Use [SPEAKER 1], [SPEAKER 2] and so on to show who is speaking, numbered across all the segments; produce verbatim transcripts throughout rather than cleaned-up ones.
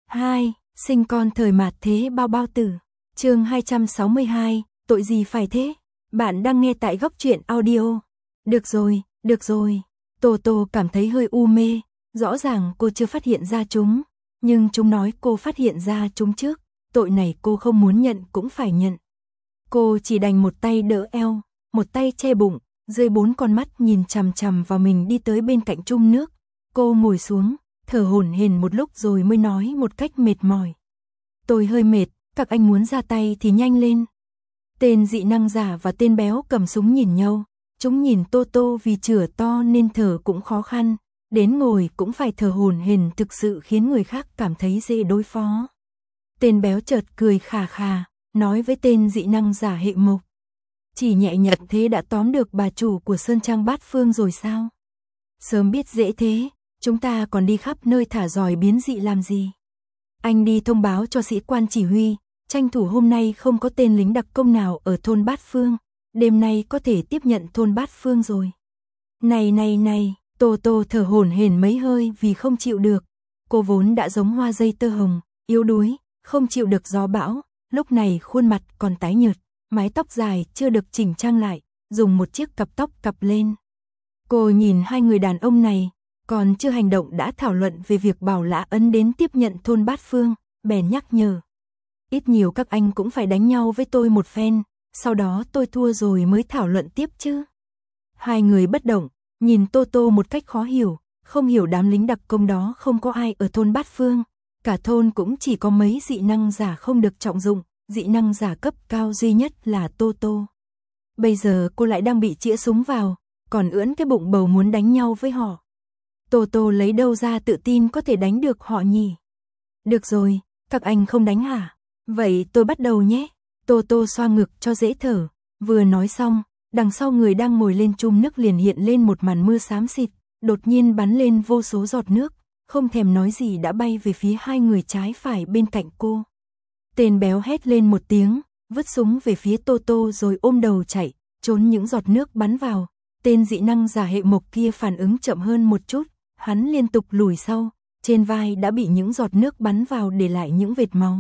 [SPEAKER 1] hai. Sinh con thời mạt thế bao bao tử. Chương hai trăm sáu mươi hai, tội gì phải thế? Bạn đang nghe tại Góc Truyện Audio. Được rồi, được rồi. Tô Tô cảm thấy hơi u mê, rõ ràng cô chưa phát hiện ra chúng, nhưng chúng nói cô phát hiện ra chúng trước, tội này cô không muốn nhận cũng phải nhận. Cô chỉ đành một tay đỡ eo, một tay che bụng, dưới bốn con mắt nhìn chằm chằm vào mình đi tới bên cạnh chung nước. Cô ngồi xuống, thở hổn hển một lúc rồi mới nói một cách mệt mỏi. Tôi hơi mệt, các anh muốn ra tay thì nhanh lên. Tên dị năng giả và tên béo cầm súng nhìn nhau, chúng nhìn Tô Tô vì chửa to nên thở cũng khó khăn, đến ngồi cũng phải thở hổn hển, thực sự khiến người khác cảm thấy dễ đối phó. Tên béo chợt cười khà khà, nói với tên dị năng giả hệ mộc. Chỉ nhẹ nhật thế đã tóm được bà chủ của Sơn Trang Bát Phương rồi sao? Sớm biết dễ thế, chúng ta còn đi khắp nơi thả dòi biến dị làm gì? Anh đi thông báo cho sĩ quan chỉ huy, tranh thủ hôm nay không có tên lính đặc công nào ở thôn Bát Phương, đêm nay có thể tiếp nhận thôn Bát Phương rồi. Này này này, Tô Tô thở hổn hển mấy hơi vì không chịu được. Cô vốn đã giống hoa dây tơ hồng, yếu đuối, không chịu được gió bão, lúc này khuôn mặt còn tái nhợt, mái tóc dài chưa được chỉnh trang lại, dùng một chiếc cặp tóc cặp lên. Cô nhìn hai người đàn ông này, còn chưa hành động đã thảo luận về việc bảo Lã Ấn đến tiếp nhận thôn Bát Phương, bèn nhắc nhở. Ít nhiều các anh cũng phải đánh nhau với tôi một phen, sau đó tôi thua rồi mới thảo luận tiếp chứ. Hai người bất động, nhìn Tô Tô một cách khó hiểu, không hiểu đám lính đặc công đó không có ai ở thôn Bát Phương, cả thôn cũng chỉ có mấy dị năng giả không được trọng dụng, dị năng giả cấp cao duy nhất là Tô Tô. Bây giờ cô lại đang bị chĩa súng vào, còn ưỡn cái bụng bầu muốn đánh nhau với họ. Tô Tô lấy đâu ra tự tin có thể đánh được họ nhỉ? Được rồi, các anh không đánh hả? Vậy tôi bắt đầu nhé. Tô Tô xoa ngực cho dễ thở, vừa nói xong, đằng sau người đang ngồi lên chum nước liền hiện lên một màn mưa xám xịt, đột nhiên bắn lên vô số giọt nước, không thèm nói gì đã bay về phía hai người trái phải bên cạnh cô. Tên béo hét lên một tiếng, vứt súng về phía Tô Tô rồi ôm đầu chạy, trốn những giọt nước bắn vào. Tên dị năng giả hệ mộc kia phản ứng chậm hơn một chút, hắn liên tục lùi sau, trên vai đã bị những giọt nước bắn vào để lại những vệt máu.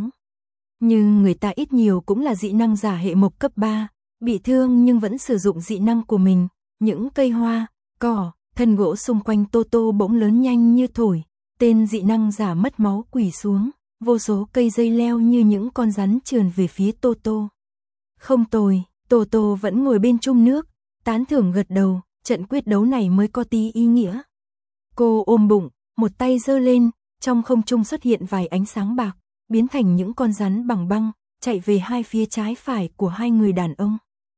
[SPEAKER 1] Nhưng người ta ít nhiều cũng là dị năng giả hệ mộc cấp ba, bị thương nhưng vẫn sử dụng dị năng của mình, những cây hoa, cỏ, thân gỗ xung quanh Tô Tô bỗng lớn nhanh như thổi, tên dị năng giả mất máu quỳ xuống, vô số cây dây leo như những con rắn trườn về phía Tô Tô. Không tồi, Tô Tô vẫn ngồi bên chung nước, tán thưởng gật đầu, trận quyết đấu này mới có tí ý nghĩa. Cô ôm bụng, một tay giơ lên, trong không trung xuất hiện vài ánh sáng bạc, biến thành những con rắn bằng băng, chạy về hai phía trái phải của hai người đàn ông.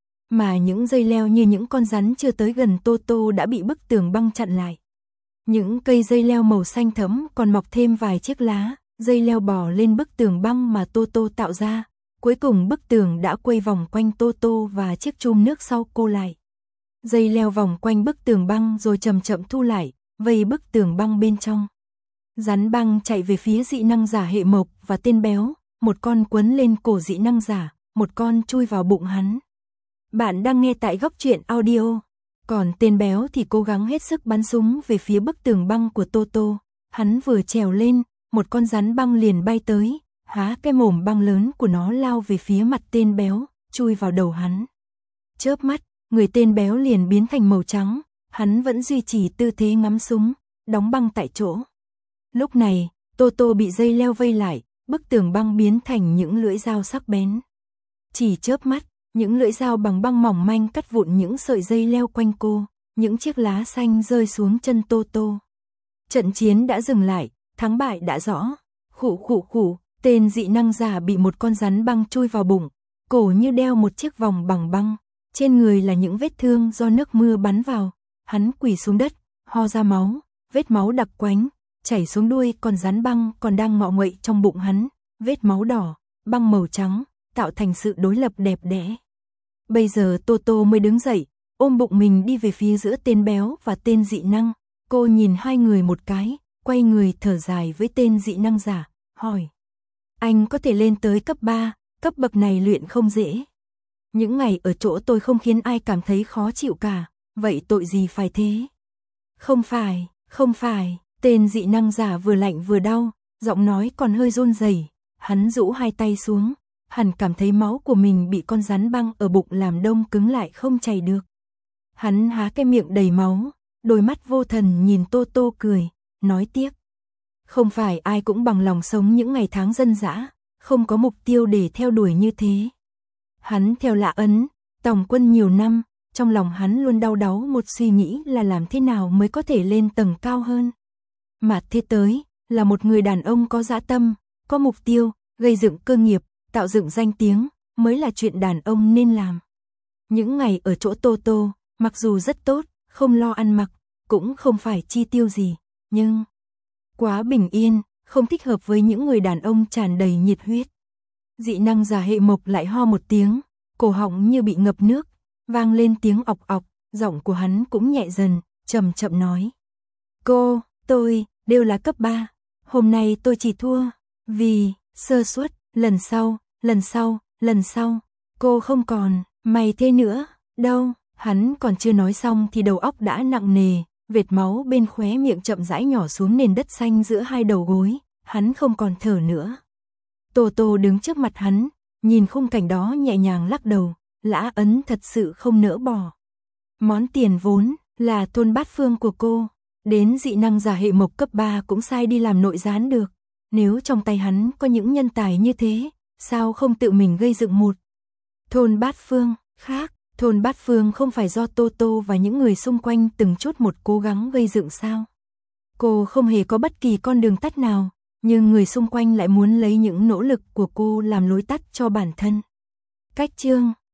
[SPEAKER 1] Mà những dây leo như những con rắn chưa tới gần Tô Tô đã bị bức tường băng chặn lại. Những cây dây leo màu xanh thẫm còn mọc thêm vài chiếc lá, dây leo bò lên bức tường băng mà Tô Tô tạo ra. Cuối cùng bức tường đã quay vòng quanh Tô Tô và chiếc chum nước sau cô lại. Dây leo vòng quanh bức tường băng rồi chậm chậm thu lại, vây bức tường băng bên trong. Rắn băng chạy về phía dị năng giả hệ mộc và tên béo, một con quấn lên cổ dị năng giả, một con chui vào bụng hắn. Bạn đang nghe tại Góc Truyện Audio. Còn tên béo thì cố gắng hết sức bắn súng về phía bức tường băng của Tô Tô. Hắn vừa trèo lên, một con rắn băng liền bay tới, há cái mồm băng lớn của nó lao về phía mặt tên béo, chui vào đầu hắn. Chớp mắt, người tên béo liền biến thành màu trắng, hắn vẫn duy trì tư thế ngắm súng, đóng băng tại chỗ. Lúc này, Tô Tô bị dây leo vây lại, bức tường băng biến thành những lưỡi dao sắc bén. Chỉ chớp mắt, những lưỡi dao bằng băng mỏng manh cắt vụn những sợi dây leo quanh cô, những chiếc lá xanh rơi xuống chân Tô Tô. Trận chiến đã dừng lại, thắng bại đã rõ. Khụ khụ khụ, tên dị năng giả bị một con rắn băng chui vào bụng, cổ như đeo một chiếc vòng bằng băng, trên người là những vết thương do nước mưa bắn vào. Hắn quỳ xuống đất, ho ra máu, vết máu đặc quánh, chảy xuống đuôi con rắn băng còn đang ngọ nguậy trong bụng hắn, vết máu đỏ, băng màu trắng, tạo thành sự đối lập đẹp đẽ. Bây giờ Tô Tô mới đứng dậy, ôm bụng mình đi về phía giữa tên béo và tên dị năng. Cô nhìn hai người một cái, quay người thở dài với tên dị năng giả, hỏi. Anh có thể lên tới cấp ba, cấp bậc này luyện không dễ. Những ngày ở chỗ tôi không khiến ai cảm thấy khó chịu cả, vậy tội gì phải thế? Không phải, không phải, tên dị năng giả vừa lạnh vừa đau, giọng nói còn hơi run rẩy. Hắn rũ hai tay xuống, hẳn cảm thấy máu của mình bị con rắn băng ở bụng làm đông cứng lại không chảy được. Hắn há cái miệng đầy máu, đôi mắt vô thần nhìn Tô Tô cười, nói tiếc. Không phải ai cũng bằng lòng sống những ngày tháng dân dã, không có mục tiêu để theo đuổi như thế. Hắn theo Lã Ấn, tòng quân nhiều năm, trong lòng hắn luôn đau đáu một suy nghĩ là làm thế nào mới có thể lên tầng cao hơn. Mà thế tới, là một người đàn ông có dã tâm, có mục tiêu, gây dựng cơ nghiệp, tạo dựng danh tiếng, mới là chuyện đàn ông nên làm. Những ngày ở chỗ Tô Tô, mặc dù rất tốt, không lo ăn mặc, cũng không phải chi tiêu gì, nhưng quá bình yên, không thích hợp với những người đàn ông tràn đầy nhiệt huyết. Dị năng giả Hệ Mộc lại ho một tiếng, cổ họng như bị ngập nước, vang lên tiếng ọc ọc, giọng của hắn cũng nhẹ dần, chậm chậm nói. Cô, tôi, đều là cấp ba, hôm nay tôi chỉ thua, vì, sơ suất, lần sau, lần sau, lần sau, cô không còn, mày thế nữa, đâu, hắn còn chưa nói xong thì đầu óc đã nặng nề, vệt máu bên khóe miệng chậm rãi nhỏ xuống nền đất xanh giữa hai đầu gối, hắn không còn thở nữa. Tô Tô đứng trước mặt hắn, nhìn khung cảnh đó nhẹ nhàng lắc đầu, Lã Ấn thật sự không nỡ bỏ. Món tiền vốn là thôn bát phương của cô, đến dị năng giả Hệ Mộc cấp ba cũng sai đi làm nội gián được. Nếu trong tay hắn có những nhân tài như thế, sao không tự mình gây dựng một thôn bát phương khác? Thôn bát phương không phải do Tô Tô và những người xung quanh từng chút một cố gắng gây dựng sao? Cô không hề có bất kỳ con đường tắt nào, nhưng người xung quanh lại muốn lấy những nỗ lực của cô làm lối tắt cho bản thân. Cách chương